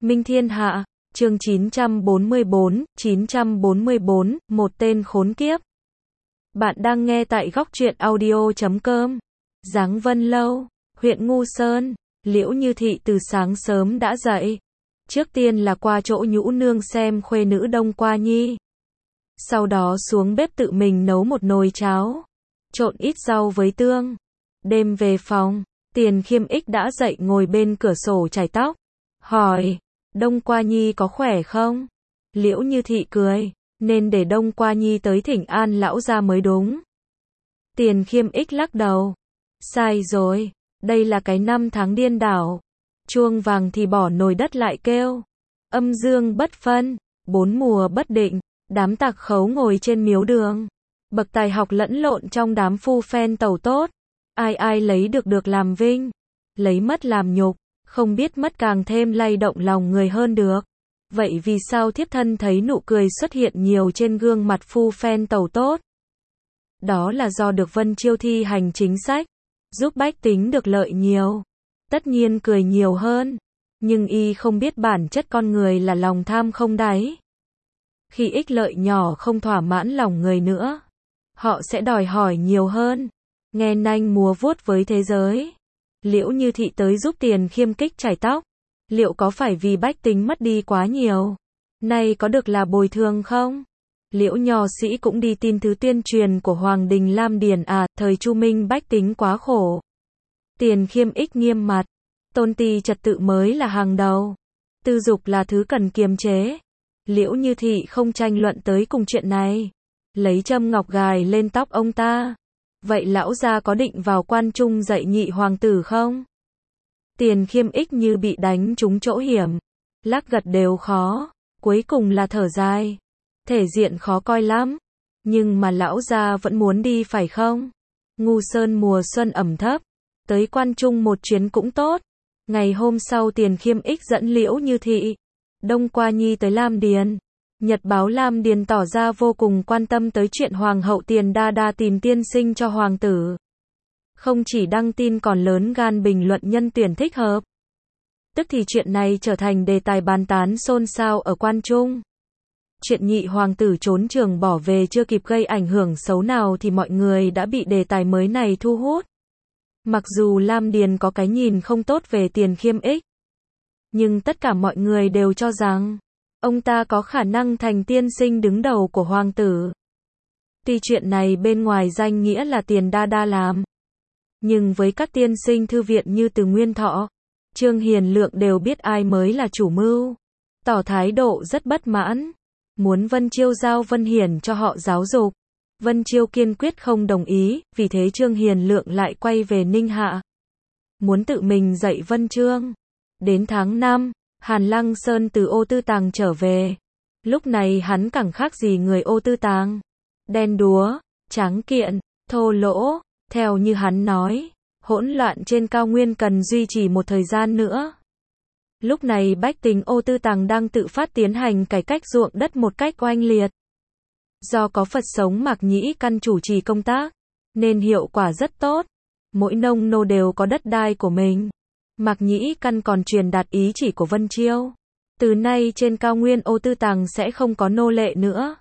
Minh Thiên Hạ, chương 944, một tên khốn kiếp. Bạn đang nghe tại góc truyện audio.com. Giáng Vân Lâu, huyện Ngu Sơn, Liễu Như Thị từ sáng sớm đã dậy. Trước tiên là qua chỗ Nhũ Nương xem khuê nữ Đông Qua Nhi. Sau đó xuống bếp tự mình nấu một nồi cháo, trộn ít rau với tương. Đêm về phòng, Tiền Khiêm Ích đã dậy ngồi bên cửa sổ chải tóc. Hỏi, Đông Qua Nhi có khỏe không? Liễu Như Thị cười, nên để Đông Qua Nhi tới thỉnh an lão gia mới đúng. Tiền Khiêm Ích lắc đầu. Sai rồi, đây là cái năm tháng điên đảo. Chuông vàng thì bỏ nồi đất lại kêu. Âm dương bất phân, bốn mùa bất định, đám tạc khấu ngồi trên miếu đường. Bậc tài học lẫn lộn trong đám phu phen tẩu tốt. Ai ai lấy được làm vinh, lấy mất làm nhục, không biết mất càng thêm lay động lòng người hơn được. Vậy vì sao thiếp thân thấy nụ cười xuất hiện nhiều trên gương mặt phu phen tẩu tốt? Đó là do được Vân Chiêu thi hành chính sách, giúp bách tính được lợi nhiều. Tất nhiên cười nhiều hơn, nhưng y không biết bản chất con người là lòng tham không đáy. Khi ích lợi nhỏ không thỏa mãn lòng người nữa, họ sẽ đòi hỏi nhiều hơn, nghe nanh múa vuốt với thế giới. Liễu Như Thị tới giúp Tiền Khiêm Ích chải tóc. Liệu có phải vì bách tính mất đi quá nhiều, nay có được là bồi thường không? Liễu nho sĩ cũng đi tin thứ tuyên truyền của Hoàng đình Lam Điền à, thời Chu Minh bách tính quá khổ. Tiền Khiêm Ích nghiêm mặt, tôn ti trật tự mới là hàng đầu, tư dục là thứ cần kiềm chế. Liễu Như Thị không tranh luận tới cùng chuyện này, lấy châm ngọc gài lên tóc ông ta. Vậy lão gia có định vào quan trung dạy nhị hoàng tử không? Tiền Khiêm Ích như bị đánh trúng chỗ hiểm, lắc gật đều khó, cuối cùng là thở dài. Thể diện khó coi lắm, nhưng mà lão gia vẫn muốn đi phải không? Ngu Sơn mùa xuân ẩm thấp, tới quan trung một chuyến cũng tốt. Ngày hôm sau Tiền Khiêm Ích dẫn Liễu Như Thị, Đông Qua Nhi tới Lam Điền. Nhật báo Lam Điền tỏ ra vô cùng quan tâm tới chuyện Hoàng hậu Tiền Đa Đa tìm tiên sinh cho hoàng tử. Không chỉ đăng tin còn lớn gan bình luận nhân tuyển thích hợp. Tức thì chuyện này trở thành đề tài bàn tán xôn xao ở quan trung. Chuyện nhị hoàng tử trốn trường bỏ về chưa kịp gây ảnh hưởng xấu nào thì mọi người đã bị đề tài mới này thu hút. Mặc dù Lam Điền có cái nhìn không tốt về Tiền Khiêm Ích, nhưng tất cả mọi người đều cho rằng ông ta có khả năng thành tiên sinh đứng đầu của hoàng tử. Tuy chuyện này bên ngoài danh nghĩa là Tiền Đa Đa làm, nhưng với các tiên sinh thư viện như Từ Nguyên Thọ, Trương Hiền Lượng đều biết ai mới là chủ mưu, tỏ thái độ rất bất mãn, muốn Vân Chiêu giao Vân Hiển cho họ giáo dục. Vân Chiêu kiên quyết không đồng ý, vì thế Trương Hiền Lượng lại quay về Ninh Hạ, muốn tự mình dạy Vân Trương. Đến tháng 5, Hàn Lăng Sơn từ Ô Tư Tàng trở về. Lúc này hắn chẳng khác gì người Ô Tư Tàng, đen đúa, tráng kiện, thô lỗ. Theo như hắn nói, hỗn loạn trên cao nguyên cần duy trì một thời gian nữa. Lúc này bách tính Ô Tư Tàng đang tự phát tiến hành cải cách ruộng đất một cách oanh liệt. Do có Phật sống Mạc Nhĩ Căn chủ trì công tác, nên hiệu quả rất tốt. Mỗi nông nô đều có đất đai của mình. Mạc Nhĩ Căn còn truyền đạt ý chỉ của Vân Chiêu. Từ nay trên cao nguyên Ô Tư Tàng sẽ không có nô lệ nữa.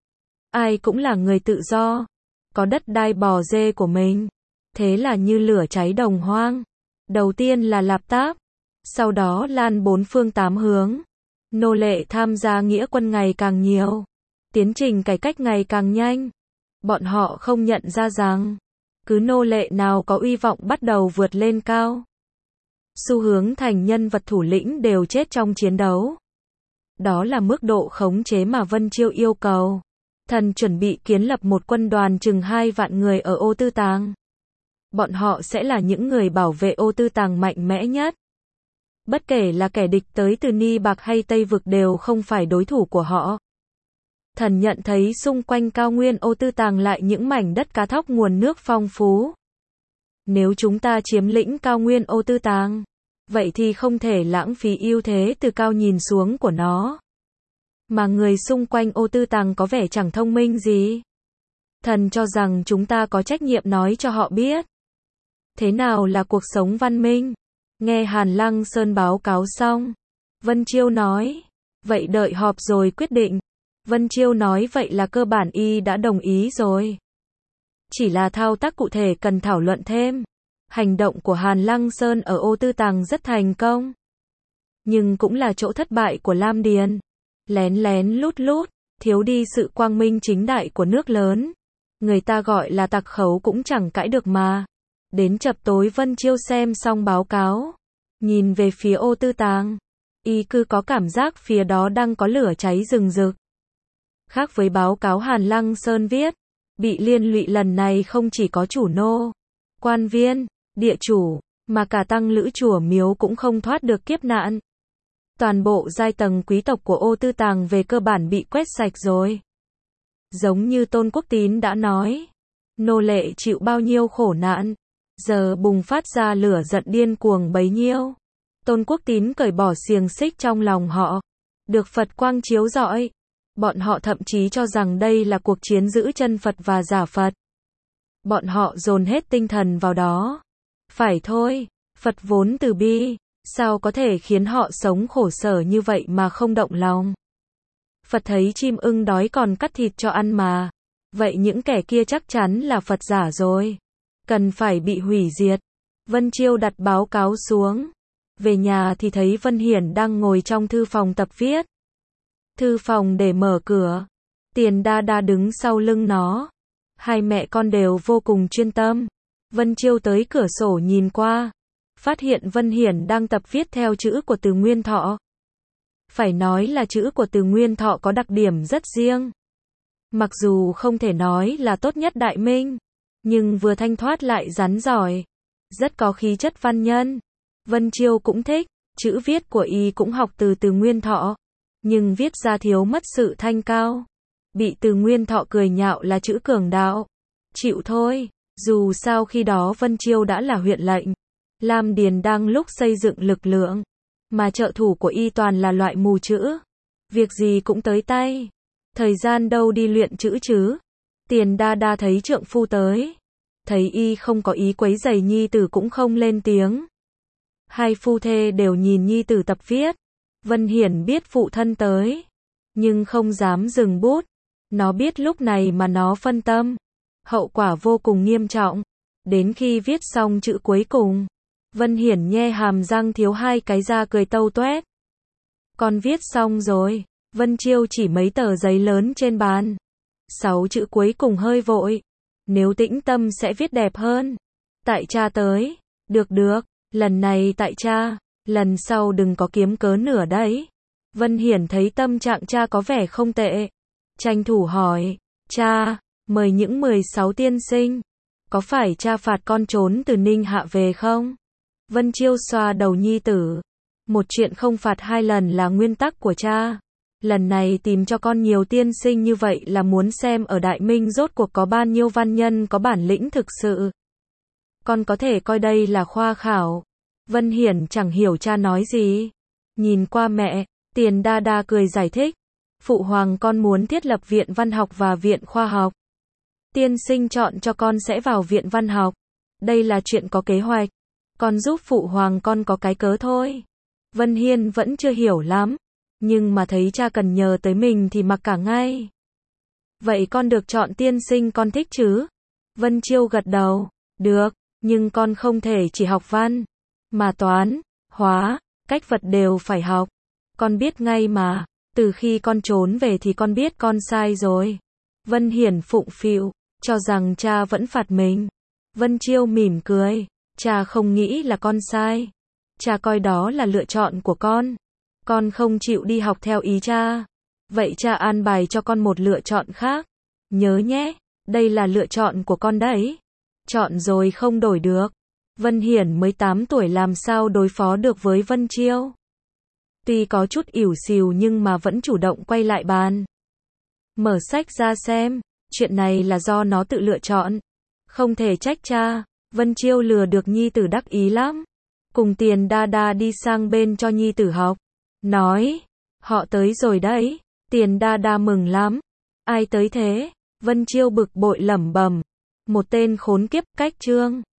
Ai cũng là người tự do, có đất đai bò dê của mình. Thế là như lửa cháy đồng hoang. Đầu tiên là Lạp Táp, sau đó lan bốn phương tám hướng. Nô lệ tham gia nghĩa quân ngày càng nhiều, tiến trình cải cách ngày càng nhanh. Bọn họ không nhận ra rằng, cứ nô lệ nào có uy vọng bắt đầu vượt lên cao, xu hướng thành nhân vật thủ lĩnh đều chết trong chiến đấu. Đó là mức độ khống chế mà Vân Chiêu yêu cầu. Thần chuẩn bị kiến lập một quân đoàn chừng 2 vạn người ở Ô Tư Tàng. Bọn họ sẽ là những người bảo vệ Ô Tư Tàng mạnh mẽ nhất. Bất kể là kẻ địch tới từ Ni Bạc hay Tây Vực đều không phải đối thủ của họ. Thần nhận thấy xung quanh cao nguyên Ô Tư Tàng lại những mảnh đất cá thóc nguồn nước phong phú. Nếu chúng ta chiếm lĩnh cao nguyên Ô Tư Tàng, vậy thì không thể lãng phí ưu thế từ cao nhìn xuống của nó. Mà người xung quanh Ô Tư Tàng có vẻ chẳng thông minh gì. Thần cho rằng chúng ta có trách nhiệm nói cho họ biết thế nào là cuộc sống văn minh. Nghe Hàn Lăng Sơn báo cáo xong, Vân Chiêu nói. Vậy đợi họp rồi quyết định. Vân Chiêu nói vậy là cơ bản y đã đồng ý rồi. Chỉ là thao tác cụ thể cần thảo luận thêm. Hành động của Hàn Lăng Sơn ở Ô Tư Tàng rất thành công. Nhưng cũng là chỗ thất bại của Lam Điền. Lén lén lút lút, thiếu đi sự quang minh chính đại của nước lớn. Người ta gọi là tặc khấu cũng chẳng cãi được mà. Đến chập tối Vân Chiêu xem xong báo cáo. Nhìn về phía Ô Tư Tàng. Y cứ có cảm giác phía đó đang có lửa cháy rừng rực. Khác với báo cáo Hàn Lăng Sơn viết. Bị liên lụy lần này không chỉ có chủ nô, quan viên, địa chủ, mà cả tăng lữ chùa miếu cũng không thoát được kiếp nạn. Toàn bộ giai tầng quý tộc của Ô Tư Tàng về cơ bản bị quét sạch rồi. Giống như Tôn Quốc Tín đã nói, nô lệ chịu bao nhiêu khổ nạn, giờ bùng phát ra lửa giận điên cuồng bấy nhiêu. Tôn Quốc Tín cởi bỏ xiềng xích trong lòng họ, được Phật quang chiếu rọi. Bọn họ thậm chí cho rằng đây là cuộc chiến giữ chân Phật và giả Phật. Bọn họ dồn hết tinh thần vào đó. Phải thôi, Phật vốn từ bi, sao có thể khiến họ sống khổ sở như vậy mà không động lòng. Phật thấy chim ưng đói còn cắt thịt cho ăn mà. Vậy những kẻ kia chắc chắn là Phật giả rồi. Cần phải bị hủy diệt. Vân Chiêu đặt báo cáo xuống. Về nhà thì thấy Vân Hiển đang ngồi trong thư phòng tập viết. Thư phòng để mở cửa. Tiền Đa Đa đứng sau lưng nó. Hai mẹ con đều vô cùng chuyên tâm. Vân Chiêu tới cửa sổ nhìn qua. Phát hiện Vân Hiển đang tập viết theo chữ của Từ Nguyên Thọ. Phải nói là chữ của Từ Nguyên Thọ có đặc điểm rất riêng. Mặc dù không thể nói là tốt nhất Đại Minh, nhưng vừa thanh thoát lại rắn giỏi. Rất có khí chất văn nhân. Vân Chiêu cũng thích. Chữ viết của y cũng học từ Từ Nguyên Thọ. Nhưng viết ra thiếu mất sự thanh cao. Bị Từ Nguyên Thọ cười nhạo là chữ cường đạo. Chịu thôi, dù sao khi đó Vân Chiêu đã là huyện lệnh. Lam Điền đang lúc xây dựng lực lượng. Mà trợ thủ của y toàn là loại mù chữ. Việc gì cũng tới tay. Thời gian đâu đi luyện chữ chứ. Tiền Đa Đa thấy trượng phu tới. Thấy y không có ý quấy rầy nhi tử cũng không lên tiếng. Hai phu thê đều nhìn nhi tử tập viết. Vân Hiển biết phụ thân tới, nhưng không dám dừng bút. Nó biết lúc này mà nó phân tâm, hậu quả vô cùng nghiêm trọng. Đến khi viết xong chữ cuối cùng, Vân Hiển nhe hàm răng thiếu hai cái ra cười tâu toét. Con viết xong rồi. Vân Chiêu chỉ mấy tờ giấy lớn trên bàn. 6 chữ cuối cùng hơi vội. Nếu tĩnh tâm sẽ viết đẹp hơn. Tại cha tới. Được được, lần này tại cha. Lần sau đừng có kiếm cớ nữa đấy. Vân Hiển thấy tâm trạng cha có vẻ không tệ. Tranh thủ hỏi. Cha, mời những 16 tiên sinh. Có phải cha phạt con trốn từ Ninh Hạ về không? Vân Chiêu xoa đầu nhi tử. Một chuyện không phạt 2 lần là nguyên tắc của cha. Lần này tìm cho con nhiều tiên sinh như vậy là muốn xem ở Đại Minh rốt cuộc có bao nhiêu văn nhân có bản lĩnh thực sự. Con có thể coi đây là khoa khảo. Vân Hiển chẳng hiểu cha nói gì. Nhìn qua mẹ, Tiền Đa Đa cười giải thích. Phụ hoàng con muốn thiết lập viện văn học và viện khoa học. Tiên sinh chọn cho con sẽ vào viện văn học. Đây là chuyện có kế hoạch. Con giúp phụ hoàng con có cái cớ thôi. Vân Hiên vẫn chưa hiểu lắm. Nhưng mà thấy cha cần nhờ tới mình thì mặc cả ngay. Vậy con được chọn tiên sinh con thích chứ? Vân Chiêu gật đầu. Được, nhưng con không thể chỉ học văn. Mà toán, hóa, cách vật đều phải học. Con biết ngay mà. Từ khi con trốn về thì con biết con sai rồi. Vân Hiển phụng phịu, cho rằng cha vẫn phạt mình. Vân Chiêu mỉm cười. Cha không nghĩ là con sai. Cha coi đó là lựa chọn của con. Con không chịu đi học theo ý cha. Vậy cha an bài cho con một lựa chọn khác. Nhớ nhé, đây là lựa chọn của con đấy. Chọn rồi không đổi được. Vân Hiển mới 8 tuổi làm sao đối phó được với Vân Chiêu. Tuy có chút ỉu xìu nhưng mà vẫn chủ động quay lại bàn. Mở sách ra xem, chuyện này là do nó tự lựa chọn. Không thể trách cha. Vân Chiêu lừa được nhi tử đắc ý lắm. Cùng Tiền Đa Đa đi sang bên cho nhi tử học. Nói, họ tới rồi đấy. Tiền Đa Đa mừng lắm. Ai tới thế? Vân Chiêu bực bội lẩm bẩm. Một tên khốn kiếp cách chương.